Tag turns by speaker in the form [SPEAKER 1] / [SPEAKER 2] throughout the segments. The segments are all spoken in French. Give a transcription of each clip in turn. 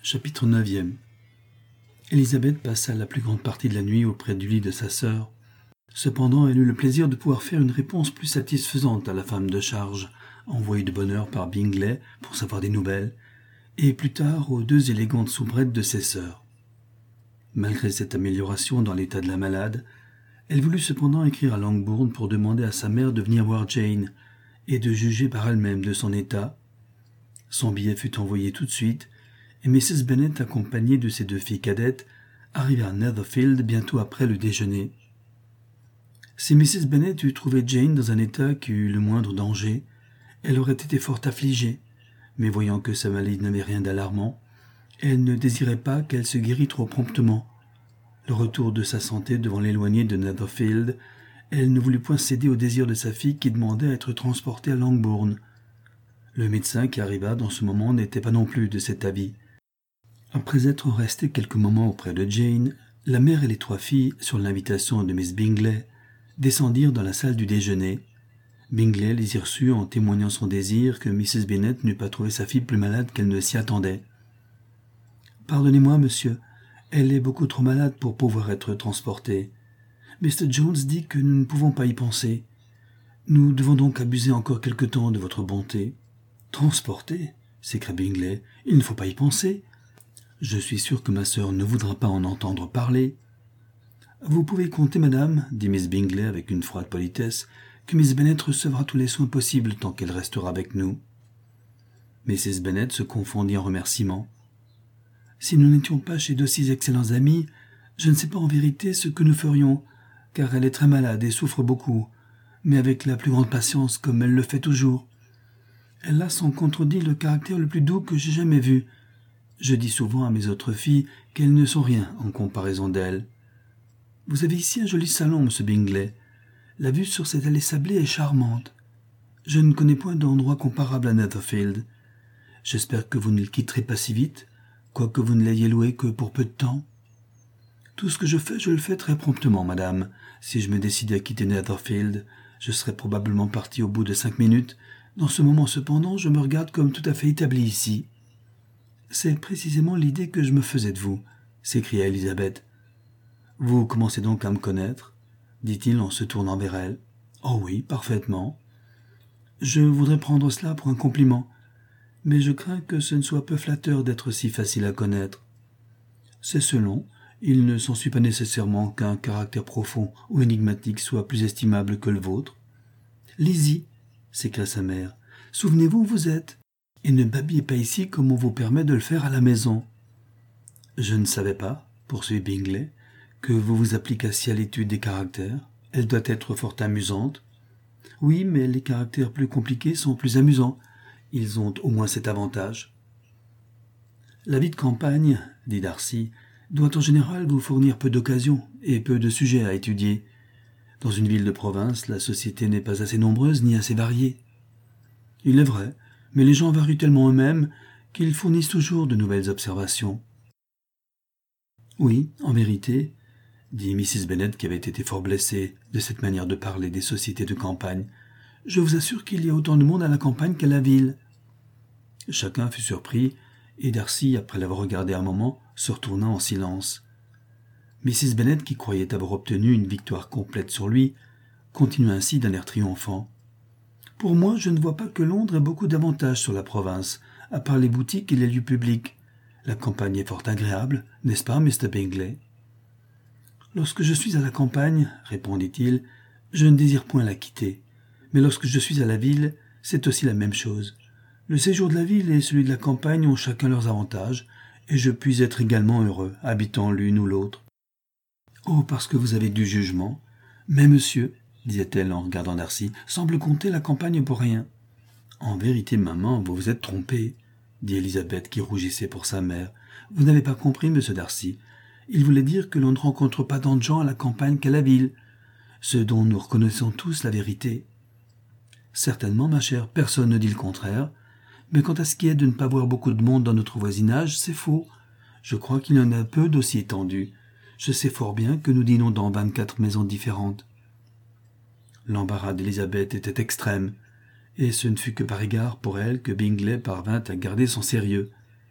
[SPEAKER 1] Chapitre 9. Élisabeth passa la plus grande partie de la nuit auprès du lit de sa sœur. Cependant, elle eut le plaisir de pouvoir faire une réponse plus satisfaisante à la femme de charge, envoyée de bonne heure par Bingley pour savoir des nouvelles, et plus tard aux 2 élégantes soubrettes de ses sœurs. Malgré cette amélioration dans l'état de la malade, elle voulut cependant écrire à Longbourn pour demander à sa mère de venir voir Jane et de juger par elle-même de son état. Son billet fut envoyé tout de suite, et Mrs. Bennet, accompagnée de ses 2 filles cadettes, arriva à Netherfield bientôt après le déjeuner. Si Mrs. Bennet eût trouvé Jane dans un état qui eût le moindre danger, elle aurait été fort affligée, mais voyant que sa maladie n'avait rien d'alarmant, elle ne désirait pas qu'elle se guérît trop promptement. Le retour de sa santé devant l'éloigner de Netherfield, elle ne voulut point céder au désir de sa fille qui demandait à être transportée à Longbourn. Le médecin qui arriva dans ce moment n'était pas non plus de cet avis. Après être resté quelques moments auprès de Jane, la mère et les 3 filles, sur l'invitation de Miss Bingley, descendirent dans la salle du déjeuner. Bingley les y reçut en témoignant son désir que Mrs. Bennet n'eût pas trouvé sa fille plus malade qu'elle ne s'y attendait. « Pardonnez-moi, monsieur, elle est beaucoup trop malade pour pouvoir être transportée. Mr. Jones dit que nous ne pouvons pas y penser. Nous devons donc abuser encore quelque temps de votre bonté. »« Transporter » s'écria Bingley. « Il ne faut pas y penser. Je suis sûr que ma sœur ne voudra pas en entendre parler. »« Vous pouvez compter, madame, dit Miss Bingley avec une froide politesse, que Miss Bennet recevra tous les soins possibles tant qu'elle restera avec nous. » Mrs. Bennet se confondit en remerciements. « Si nous n'étions pas chez d'aussi excellents amis, je ne sais pas en vérité ce que nous ferions, car elle est très malade et souffre beaucoup, mais avec la plus grande patience, comme elle le fait toujours. Elle a sans contredit le caractère le plus doux que j'ai jamais vu. Je dis souvent à mes autres filles qu'elles ne sont rien en comparaison d'elle. Vous avez ici un joli salon, monsieur Bingley. La vue sur cette allée sablée est charmante. Je ne connais point d'endroit comparable à Netherfield. J'espère que vous ne le quitterez pas si vite, quoique vous ne l'ayez loué que pour peu de temps. Tout ce que je fais, je le fais très promptement, madame. Si je me décidais à quitter Netherfield, je serais probablement parti au bout de 5 minutes. Dans ce moment, cependant, je me regarde comme tout à fait établi ici. C'est précisément l'idée que je me faisais de vous, s'écria Élisabeth. Vous commencez donc à me connaître, dit-il en se tournant vers elle. Oh oui, parfaitement. Je voudrais prendre cela pour un compliment, mais je crains que ce ne soit peu flatteur d'être si facile à connaître. C'est selon, il ne s'ensuit pas nécessairement qu'un caractère profond ou énigmatique soit plus estimable que le vôtre. Lisez, s'écria sa mère. Souvenez-vous où vous êtes, et ne babillez pas ici comme on vous permet de le faire à la maison. Je ne savais pas, poursuivit Bingley, que vous vous applicassiez à l'étude des caractères. Elle doit être fort amusante. Oui, mais les caractères plus compliqués sont plus amusants. Ils ont au moins cet avantage. La vie de campagne, dit Darcy, doit en général vous fournir peu d'occasions et peu de sujets à étudier. Dans une ville de province, la société n'est pas assez nombreuse ni assez variée. Il est vrai, mais les gens varient tellement eux-mêmes qu'ils fournissent toujours de nouvelles observations. Oui, en vérité, dit Mrs. Bennet qui avait été fort blessée de cette manière de parler des sociétés de campagne, je vous assure qu'il y a autant de monde à la campagne qu'à la ville. Chacun fut surpris, et Darcy, après l'avoir regardé un moment, se retourna en silence. Mrs. Bennet, qui croyait avoir obtenu une victoire complète sur lui, continua ainsi d'un air triomphant. « Pour moi, je ne vois pas que Londres ait beaucoup d'avantages sur la province, à part les boutiques et les lieux publics. La campagne est fort agréable, n'est-ce pas, Mr. Bingley ?»« Lorsque je suis à la campagne, répondit-il, je ne désire point la quitter. Mais lorsque je suis à la ville, c'est aussi la même chose. Le séjour de la ville et celui de la campagne ont chacun leurs avantages, et je puis être également heureux, habitant l'une ou l'autre. »« Oh, parce que vous avez du jugement. Mais monsieur, disait-elle en regardant Darcy, semble compter la campagne pour rien. »« En vérité, maman, vous vous êtes trompée, dit Élisabeth qui rougissait pour sa mère. Vous n'avez pas compris, monsieur Darcy. Il voulait dire que l'on ne rencontre pas tant de gens à la campagne qu'à la ville, ce dont nous reconnaissons tous la vérité. Certainement, ma chère, personne ne dit le contraire, mais quant à ce qui est de ne pas voir beaucoup de monde dans notre voisinage, c'est faux. Je crois qu'il y en a peu d'aussi étendus. Je sais fort bien que nous dînons dans 24 maisons différentes. » L'embarras d'Élisabeth était extrême, et ce ne fut que par égard pour elle que Bingley parvint à garder son sérieux.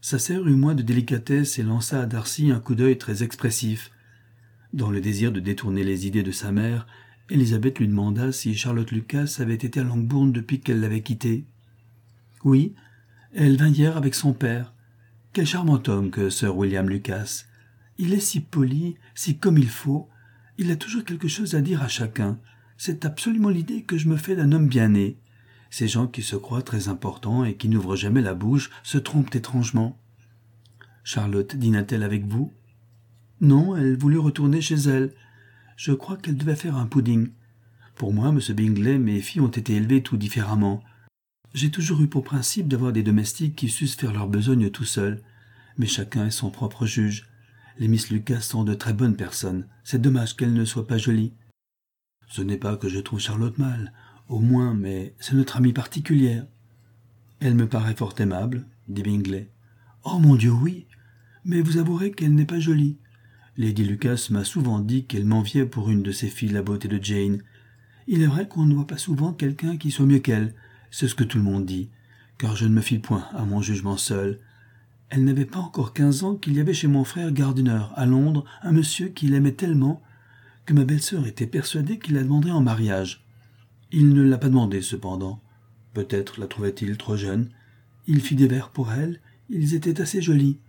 [SPEAKER 1] Sa sœur eut moins de délicatesse et lança à Darcy un coup d'œil très expressif. Dans le désir de détourner les idées de sa mère, Elizabeth lui demanda si Charlotte Lucas avait été à Langbourn depuis qu'elle l'avait quitté. « Oui, elle vint hier avec son père. Quel charmant homme que Sir William Lucas. Il est si poli, si comme il faut. Il a toujours quelque chose à dire à chacun. C'est absolument l'idée que je me fais d'un homme bien né. Ces gens qui se croient très importants et qui n'ouvrent jamais la bouche se trompent étrangement. Charlotte dîna-t-elle avec vous ? Non, elle voulut retourner chez elle. Je crois qu'elle devait faire un pudding. Pour moi, M. Bingley, mes filles ont été élevées tout différemment. J'ai toujours eu pour principe d'avoir des domestiques qui sussent faire leur besogne tout seuls. Mais chacun est son propre juge. Les Miss Lucas sont de très bonnes personnes. C'est dommage qu'elles ne soient pas jolies. Ce n'est pas que je trouve Charlotte mal, au moins, mais c'est notre amie particulière. Elle me paraît fort aimable, dit Bingley. Oh mon Dieu, oui, mais vous avouerez qu'elle n'est pas jolie. Lady Lucas m'a souvent dit qu'elle m'enviait pour une de ses filles la beauté de Jane. Il est vrai qu'on ne voit pas souvent quelqu'un qui soit mieux qu'elle, c'est ce que tout le monde dit, car je ne me fie point à mon jugement seul. Elle n'avait pas encore 15 ans qu'il y avait chez mon frère Gardiner, à Londres, un monsieur qui l'aimait tellement que ma belle-sœur était persuadée qu'il la demanderait en mariage. Il ne l'a pas demandé, cependant. Peut-être la trouvait-il trop jeune. Il fit des vers pour elle, ils étaient assez jolis.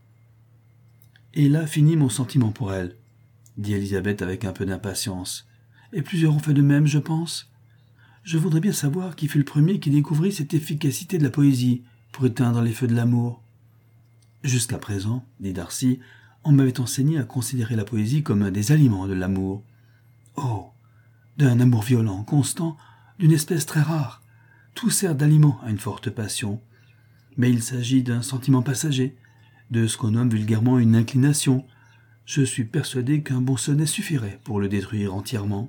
[SPEAKER 1] Et là finit mon sentiment pour elle, dit Elisabeth avec un peu d'impatience. Et plusieurs ont fait de même, je pense. Je voudrais bien savoir qui fut le premier qui découvrit cette efficacité de la poésie pour éteindre les feux de l'amour. Jusqu'à présent, dit Darcy, on m'avait enseigné à considérer la poésie comme un des aliments de l'amour. Oh, d'un amour violent, constant, d'une espèce très rare. Tout sert d'aliment à une forte passion. Mais il s'agit d'un sentiment passager, de ce qu'on nomme vulgairement une inclination. Je suis persuadé qu'un bon sonnet suffirait pour le détruire entièrement.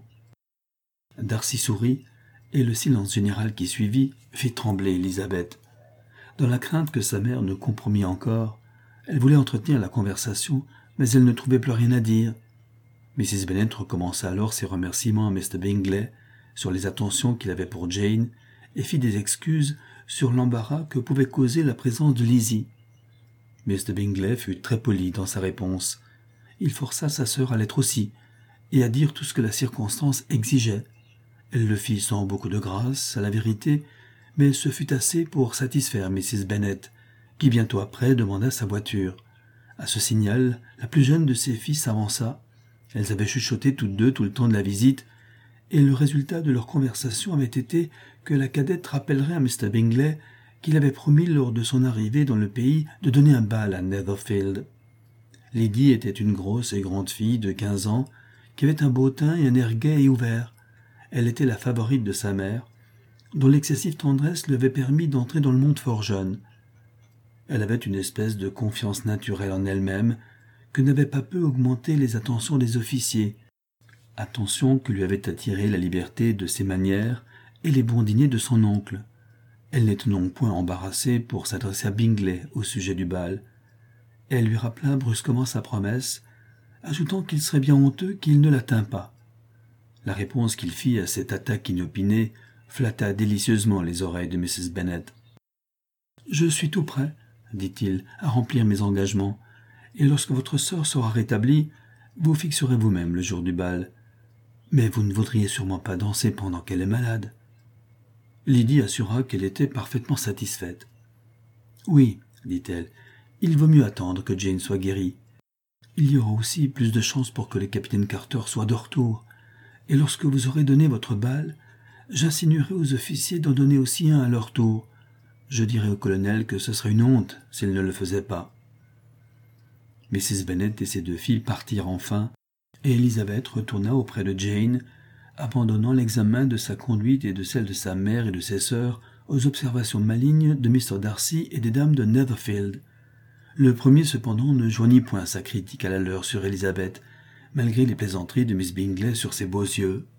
[SPEAKER 1] Darcy sourit, et le silence général qui suivit fit trembler Elisabeth. Dans la crainte que sa mère ne compromît encore, elle voulait entretenir la conversation, mais elle ne trouvait plus rien à dire. Mrs. Bennet recommença alors ses remerciements à Mr. Bingley sur les attentions qu'il avait pour Jane et fit des excuses sur l'embarras que pouvait causer la présence de Lizzie. Mr. Bingley fut très poli dans sa réponse. Il força sa sœur à l'être aussi et à dire tout ce que la circonstance exigeait. Elle le fit sans beaucoup de grâce, à la vérité, mais ce fut assez pour satisfaire Mrs. Bennet, qui bientôt après demanda sa voiture. À ce signal, la plus jeune de ses filles s'avança. Elles avaient chuchoté toutes deux tout le temps de la visite, et le résultat de leur conversation avait été que la cadette rappellerait à Mr. Bingley qu'il avait promis lors de son arrivée dans le pays de donner un bal à Netherfield. Lydie était une grosse et grande fille de 15 ans, qui avait un beau teint et un air gai et ouvert. Elle était la favorite de sa mère, dont l'excessive tendresse lui avait permis d'entrer dans le monde fort jeune. Elle avait une espèce de confiance naturelle en elle-même que n'avaient pas peu augmenté les attentions des officiers, attention que lui avait attiré la liberté de ses manières et les bons dîners de son oncle. Elle n'était donc point embarrassée pour s'adresser à Bingley au sujet du bal. Elle lui rappela brusquement sa promesse, ajoutant qu'il serait bien honteux qu'il ne la tînt pas. La réponse qu'il fit à cette attaque inopinée flatta délicieusement les oreilles de Mrs. Bennet. « Je suis tout prêt, dit-il, à remplir mes engagements, et lorsque votre sœur sera rétablie, vous fixerez vous-même le jour du bal. Mais vous ne voudriez sûrement pas danser pendant qu'elle est malade. » Lydie assura qu'elle était parfaitement satisfaite. « Oui, dit-elle, il vaut mieux attendre que Jane soit guérie. Il y aura aussi plus de chances pour que le capitaine Carter soit de retour, et lorsque vous aurez donné votre bal, j'insinuerai aux officiers d'en donner aussi un à leur tour. Je dirai au colonel que ce serait une honte s'il ne le faisait pas. » Mrs. Bennet et ses deux filles partirent enfin, et Elizabeth retourna auprès de Jane, abandonnant l'examen de sa conduite et de celle de sa mère et de ses sœurs aux observations malignes de Mr. Darcy et des dames de Netherfield. Le premier, cependant, ne joignit point sa critique à la leur sur Elizabeth, malgré les plaisanteries de Miss Bingley sur ses beaux yeux.